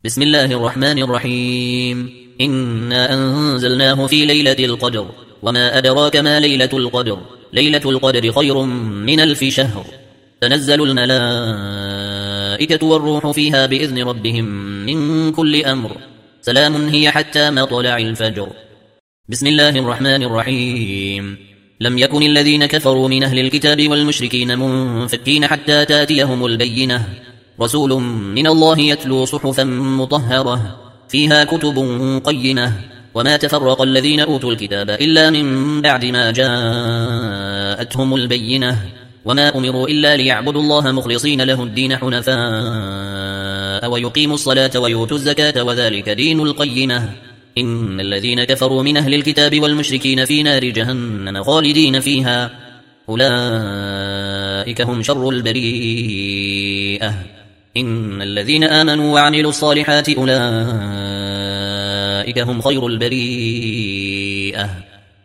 بسم الله الرحمن الرحيم. إنا أنزلناه في ليلة القدر وما أدراك ما ليلة القدر. ليلة القدر خير من 1000 شهر. تنزل الملائكة والروح فيها بإذن ربهم من كل أمر. سلام هي حتى مطلع الفجر. بسم الله الرحمن الرحيم. لم يكن الذين كفروا من أهل الكتاب والمشركين منفكين حتى تاتيهم البينة. رسول من الله يتلو صحفا مطهرة فيها كتب قيمة. وما تفرق الذين أوتوا الكتاب إلا من بعد ما جاءتهم البينة. وما أمروا إلا ليعبدوا الله مخلصين له الدين حنفاء ويقيموا الصلاة ويؤتوا الزكاة وذلك دين القيمة. إن الذين كفروا من أهل الكتاب والمشركين في نار جهنم خالدين فيها أولئك هم شر البريئة. إن الذين آمنوا وعملوا الصالحات أولئك هم خير البريئة.